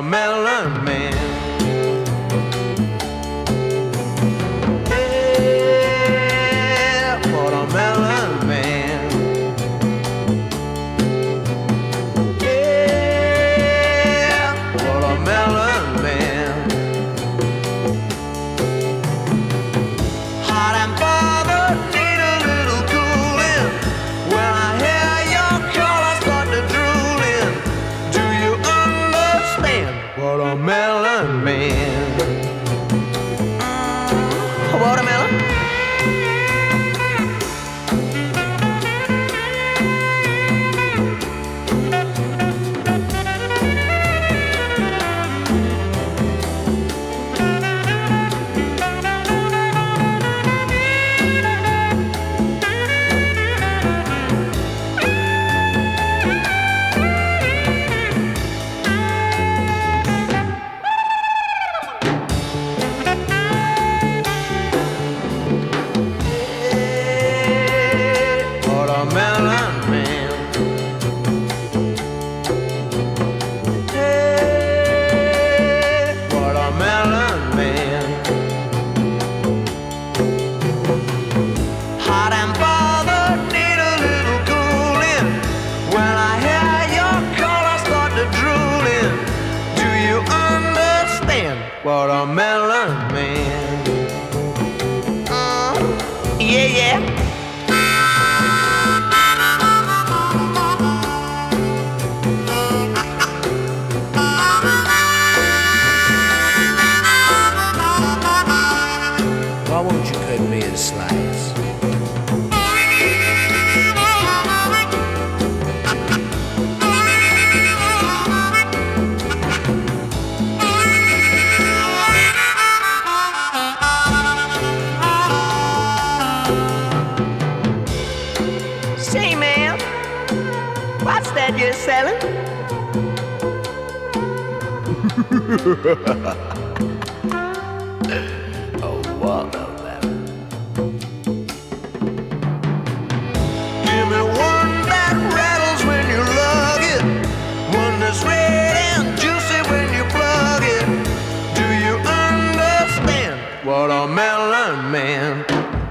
watermelon man. Yeah, watermelon man. Yeah, watermelon man. Hot and bothered, need a little cooling. When I hear your call, I start to drool in. Do you understand? Watermelon man. Watermelon. Watermelon man. Hey, watermelon man. Hot and bothered, need a little cooling. When I hear your call, I start to drool in. Do you understand? Watermelon man. Yeah, yeah. Why won't you cut me a slice? Say, ma'am, what's that you're selling? A watermelon. Give me one that rattles when you lug it, one that's red and juicy when you plug it. Do you understand? Watermelon man.